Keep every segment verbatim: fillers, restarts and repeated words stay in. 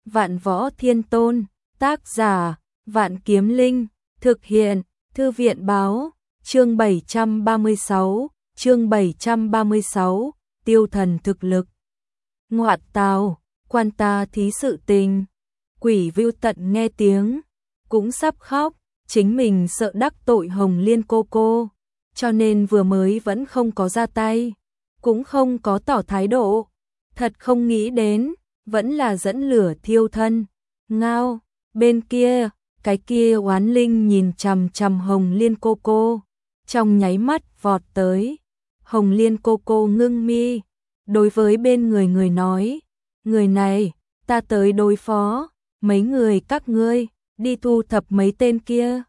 Vạn Võ Thiên Tôn, tác giả, Vạn Kiếm Linh, thực hiện, Thư viện báo, chương bảy trăm ba mươi sáu, chương bảy trăm ba mươi sáu, tiêu thần thực lực. Ngoại tào, quan ta thí sự tình, Quỷ Vưu Tận nghe tiếng, cũng sắp khóc, chính mình sợ đắc tội Hồng Liên cô cô, cho nên vừa mới vẫn không có ra tay, cũng không có tỏ thái độ, thật không nghĩ đến, vẫn là dẫn lửa thiêu thân. Ngao, bên kia, cái kia oán linh nhìn chằm chằm Hồng Liên cô cô, trong nháy mắt vọt tới. Hồng Liên cô cô ngưng mi, đối với bên người người nói, người này, ta tới đối phó, mấy người các ngươi, đi thu thập mấy tên kia.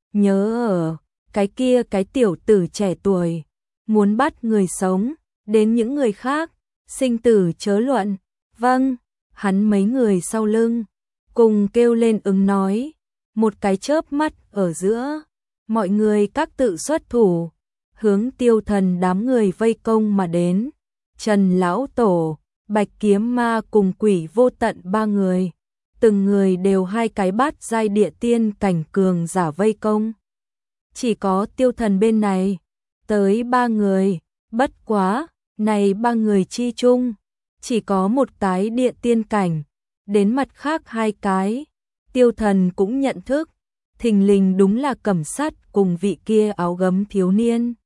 Nhớ ở, cái kia cái tiểu tử trẻ tuổi, muốn bắt người sống, đến những người khác, sinh tử chớ luận. Vâng, hắn mấy người sau lưng, cùng kêu lên ứng nói, một cái chớp mắt ở giữa, mọi người các tự xuất thủ, hướng tiêu thần đám người vây công mà đến. Trần Lão Tổ, Bạch Kiếm Ma cùng Quỷ Vô Tận ba người, từng người đều hai cái bát giai địa tiên cảnh cường giả vây công. Chỉ có tiêu thần bên này, tới ba người, bất quá, này ba người chi chung, chỉ có một cái địa tiên cảnh, đến mặt khác hai cái, tiêu thần cũng nhận thức, thình lình đúng là Cẩm Sắt cùng vị kia áo gấm thiếu niên.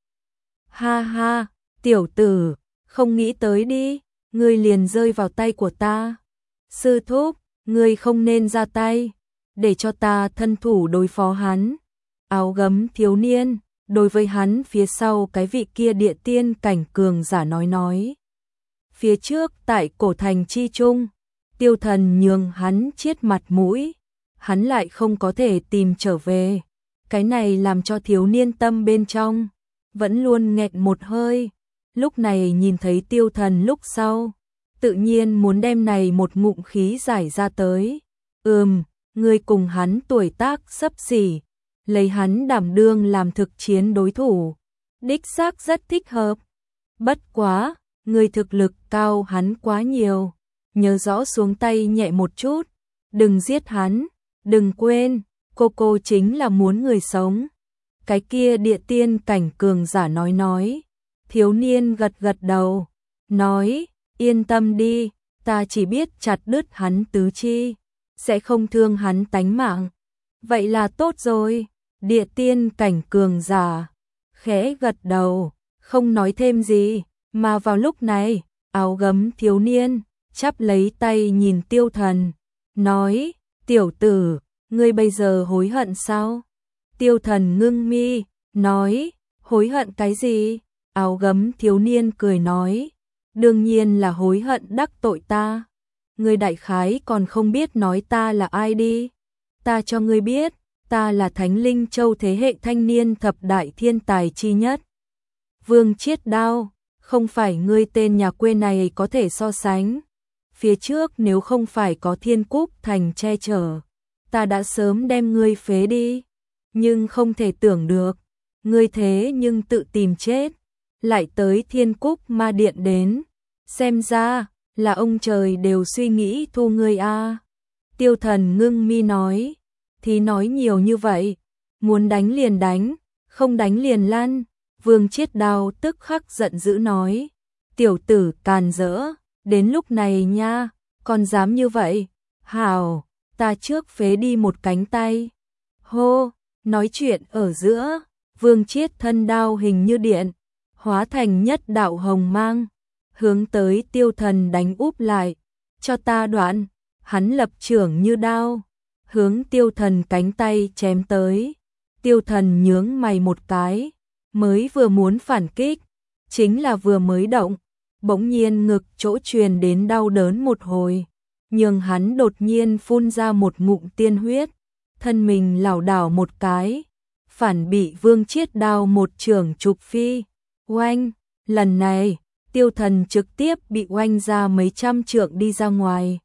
Ha ha, tiểu tử, không nghĩ tới đi, ngươi liền rơi vào tay của ta. Sư thúc, ngươi không nên ra tay, để cho ta thân thủ đối phó hắn. Áo gấm thiếu niên, đối với hắn phía sau cái vị kia địa tiên cảnh cường giả nói nói. Phía trước tại cổ thành chi trung, tiêu thần nhường hắn chiết mặt mũi, hắn lại không có thể tìm trở về. Cái này làm cho thiếu niên tâm bên trong, vẫn luôn nghẹn một hơi. Lúc này nhìn thấy tiêu thần lúc sau, tự nhiên muốn đem này một ngụm khí giải ra tới. Ừm, ngươi cùng hắn tuổi tác xấp xỉ, lấy hắn đảm đương làm thực chiến đối thủ, đích xác rất thích hợp. Bất quá, ngươi thực lực cao hắn quá nhiều, nhớ rõ xuống tay nhẹ một chút, đừng giết hắn, đừng quên, cô cô chính là muốn người sống. Cái kia địa tiên cảnh cường giả nói nói, thiếu niên gật gật đầu, nói, yên tâm đi, ta chỉ biết chặt đứt hắn tứ chi, sẽ không thương hắn tánh mạng. Vậy là tốt rồi, địa tiên cảnh cường giả, khẽ gật đầu, không nói thêm gì, mà vào lúc này, áo gấm thiếu niên, chắp lấy tay nhìn tiêu thần, nói, tiểu tử, ngươi bây giờ hối hận sao? Tiêu thần ngưng mi, nói, hối hận cái gì? Áo gấm thiếu niên cười nói, đương nhiên là hối hận đắc tội ta. Ngươi đại khái còn không biết nói ta là ai đi. Ta cho ngươi biết, ta là Thánh Linh Châu thế hệ thanh niên thập đại thiên tài chi nhất. Vương Chiết Đao, không phải ngươi tên nhà quê này có thể so sánh. Phía trước nếu không phải có Thiên Cúc Thành che chở, ta đã sớm đem ngươi phế đi. Nhưng không thể tưởng được, ngươi thế nhưng tự tìm chết, lại tới Thiên Cúc Ma Điện đến. Xem ra, là ông trời đều suy nghĩ thu ngươi a. À. Tiêu thần ngưng mi nói, thì nói nhiều như vậy, muốn đánh liền đánh, không đánh liền lăn. Vương Chiết Đao tức khắc giận dữ nói, tiểu tử càn rỡ, đến lúc này nha, còn dám như vậy, hào, ta trước phế đi một cánh tay. Hô, nói chuyện ở giữa, Vương Chiết thân đao hình như điện, hóa thành nhất đạo hồng mang, hướng tới tiêu thần đánh úp lại, cho ta đoạn. Hắn lập trưởng như đao, hướng tiêu thần cánh tay chém tới. Tiêu thần nhướng mày một cái, mới vừa muốn phản kích, chính là vừa mới động, bỗng nhiên ngực chỗ truyền đến đau đớn một hồi, nhường hắn đột nhiên phun ra một ngụm tiên huyết, thân mình lảo đảo một cái, phản bị Vương Chiết Đao một chưởng trục phi. Oanh, lần này, tiêu thần trực tiếp bị oanh ra mấy trăm trượng đi ra ngoài.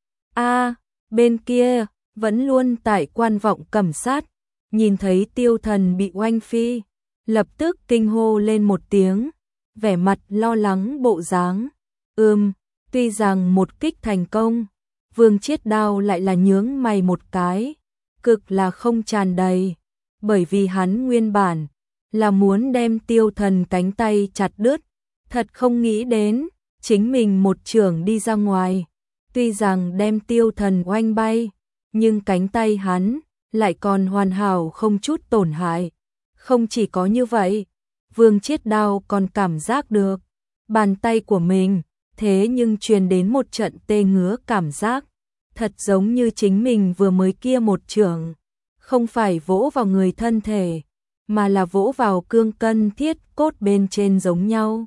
A, bên kia, vẫn luôn tại quan vọng Cẩm Sát, nhìn thấy tiêu thần bị oanh phi, lập tức kinh hô lên một tiếng, vẻ mặt lo lắng bộ dáng. Ừm, tuy rằng một kích thành công, Vương Chiết Đao lại là nhướng mày một cái, cực là không tràn đầy, bởi vì hắn nguyên bản là muốn đem Tiêu Thần cánh tay chặt đứt, thật không nghĩ đến, chính mình một chưởng đi ra ngoài, tuy rằng đem Tiêu Thần oanh bay, nhưng cánh tay hắn lại còn hoàn hảo không chút tổn hại. Không chỉ có như vậy, Vương Chiết Đao còn cảm giác được bàn tay của mình, thế nhưng truyền đến một trận tê ngứa cảm giác, thật giống như chính mình vừa mới kia một chưởng, không phải vỗ vào người thân thể, mà là vỗ vào cương cân thiết cốt bên trên giống nhau.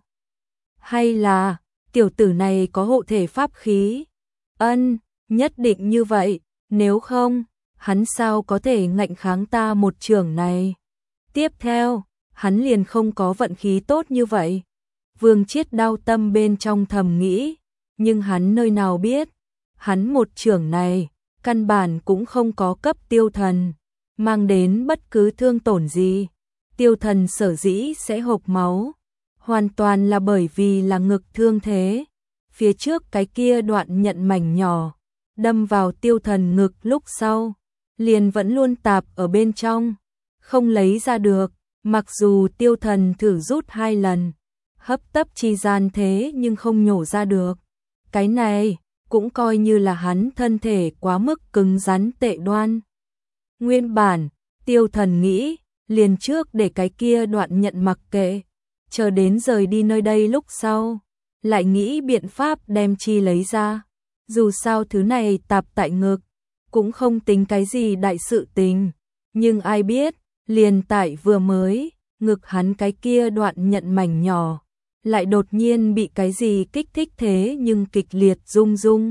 Hay là, tiểu tử này có hộ thể pháp khí? Ân, nhất định như vậy, nếu không, hắn sao có thể ngạnh kháng ta một chưởng này? Tiếp theo, hắn liền không có vận khí tốt như vậy. Vương Chiết Đao tâm bên trong thầm nghĩ, nhưng hắn nơi nào biết, hắn một chưởng này, căn bản cũng không có cấp Tiêu Thần, mang đến bất cứ thương tổn gì. Tiêu Thần sở dĩ sẽ hộc máu, hoàn toàn là bởi vì là ngực thương thế. Phía trước cái kia đoạn nhận mảnh nhỏ, đâm vào Tiêu Thần ngực lúc sau, liền vẫn luôn tạp ở bên trong, không lấy ra được, mặc dù Tiêu Thần thử rút hai lần, hấp tấp chi gian thế nhưng không nhổ ra được. Cái này cũng coi như là hắn thân thể quá mức cứng rắn tệ đoan. Nguyên bản, Tiêu Thần nghĩ, liền trước để cái kia đoạn nhận mặc kệ, chờ đến rời đi nơi đây lúc sau, lại nghĩ biện pháp đem chi lấy ra. Dù sao thứ này tạp tại ngực, cũng không tính cái gì đại sự tình, nhưng ai biết, liền tại vừa mới, ngực hắn cái kia đoạn nhận mảnh nhỏ, lại đột nhiên bị cái gì kích thích thế nhưng kịch liệt rung rung,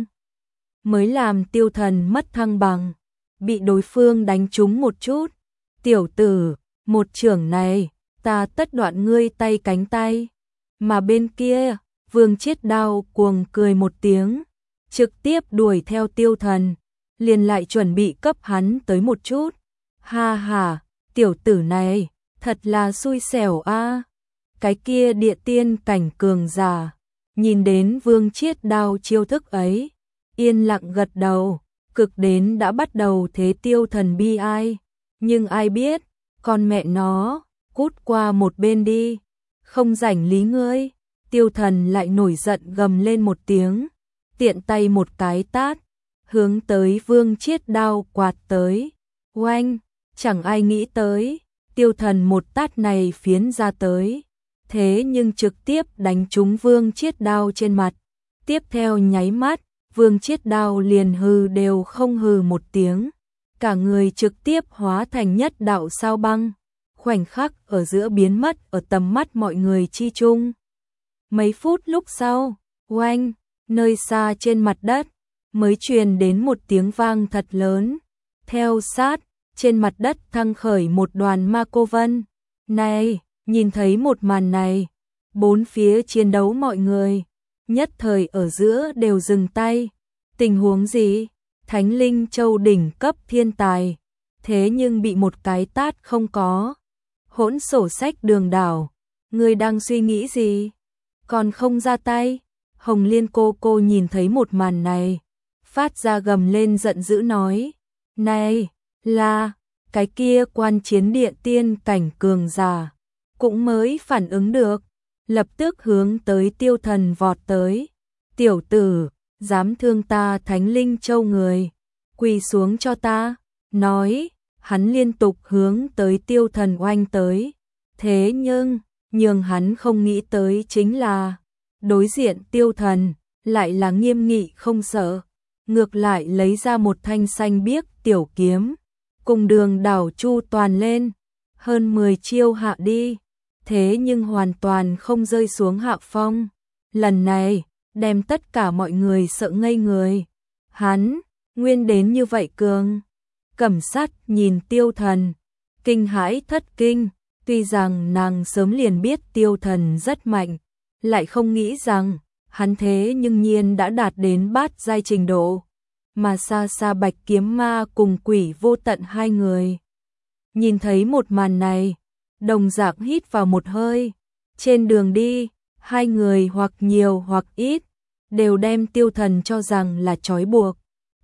mới làm Tiêu Thần mất thăng bằng, bị đối phương đánh trúng một chút. Tiểu tử, một chưởng này, ta tất đoạn ngươi tay cánh tay. Mà bên kia, Vương Chiết Đao cuồng cười một tiếng, trực tiếp đuổi theo Tiêu Thần, liền lại chuẩn bị cấp hắn tới một chút. Ha ha, tiểu tử này, thật là xui xẻo a. Cái kia địa tiên cảnh cường giả, nhìn đến Vương Chiết Đao chiêu thức ấy, yên lặng gật đầu, cực đến đã bắt đầu thế Tiêu Thần bi ai. Nhưng ai biết, con mẹ nó, cút qua một bên đi, không rảnh lý ngươi. Tiêu Thần lại nổi giận gầm lên một tiếng, tiện tay một cái tát, hướng tới Vương Chiết Đao quạt tới. Oanh, chẳng ai nghĩ tới, Tiêu Thần một tát này phiến ra tới, thế nhưng trực tiếp đánh trúng Vương Chiết Đao trên mặt. Tiếp theo nháy mắt, Vương Chiết Đao liền hừ đều không hừ một tiếng, cả người trực tiếp hóa thành nhất đạo sao băng, khoảnh khắc ở giữa biến mất ở tầm mắt mọi người chi chung. Mấy phút lúc sau, oanh, nơi xa trên mặt đất, mới truyền đến một tiếng vang thật lớn. Theo sát, trên mặt đất thăng khởi một đoàn ma cô vân. Này, nhìn thấy một màn này, bốn phía chiến đấu mọi người, nhất thời ở giữa đều dừng tay. Tình huống gì? Thánh Linh Châu đỉnh cấp thiên tài, thế nhưng bị một cái tát không có. Hỗn sổ sách Đường Đảo, ngươi đang suy nghĩ gì? Còn không ra tay? Hồng Liên cô cô nhìn thấy một màn này, phát ra gầm lên giận dữ nói, này, là, cái kia quan chiến địa tiên cảnh cường giả, cũng mới phản ứng được, lập tức hướng tới Tiêu Thần vọt tới. Tiểu tử, dám thương ta Thánh Linh Châu người, quỳ xuống cho ta. Nói, hắn liên tục hướng tới Tiêu Thần oanh tới. Thế nhưng, nhưng hắn không nghĩ tới chính là, đối diện Tiêu Thần, lại là nghiêm nghị không sợ, ngược lại lấy ra một thanh xanh biếc tiểu kiếm, cùng Đường Đảo chu toàn lên, hơn mười chiêu hạ đi, thế nhưng hoàn toàn không rơi xuống hạ phong. Lần này, đem tất cả mọi người sợ ngây người. Hắn, nguyên đến như vậy cường. Cẩm Sát nhìn Tiêu Thần, kinh hãi thất kinh, tuy rằng nàng sớm liền biết Tiêu Thần rất mạnh, lại không nghĩ rằng, hắn thế nhưng nhiên đã đạt đến bát giai trình độ, mà xa xa Bạch Kiếm Ma cùng Quỷ Vô Tận hai người. Nhìn thấy một màn này, đồng dạng hít vào một hơi, trên đường đi, hai người hoặc nhiều hoặc ít, đều đem Tiêu Thần cho rằng là trói buộc,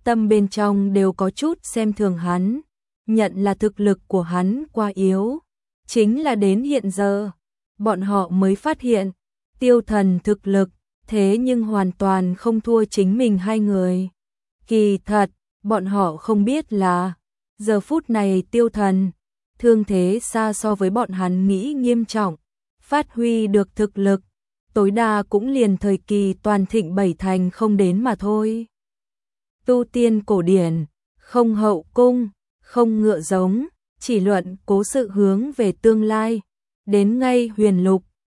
tâm bên trong đều có chút xem thường hắn, nhận là thực lực của hắn quá yếu. Chính là đến hiện giờ, bọn họ mới phát hiện, Tiêu Thần thực lực, thế nhưng hoàn toàn không thua chính mình hai người. Kỳ thật, bọn họ không biết là, giờ phút này Tiêu Thần, thương thế xa so với bọn hắn nghĩ nghiêm trọng, phát huy được thực lực, tối đa cũng liền thời kỳ toàn thịnh bảy thành không đến mà thôi. Tu tiên cổ điển, không hậu cung, không ngựa giống, chỉ luận cố sự hướng về tương lai, đến ngay huyền lục,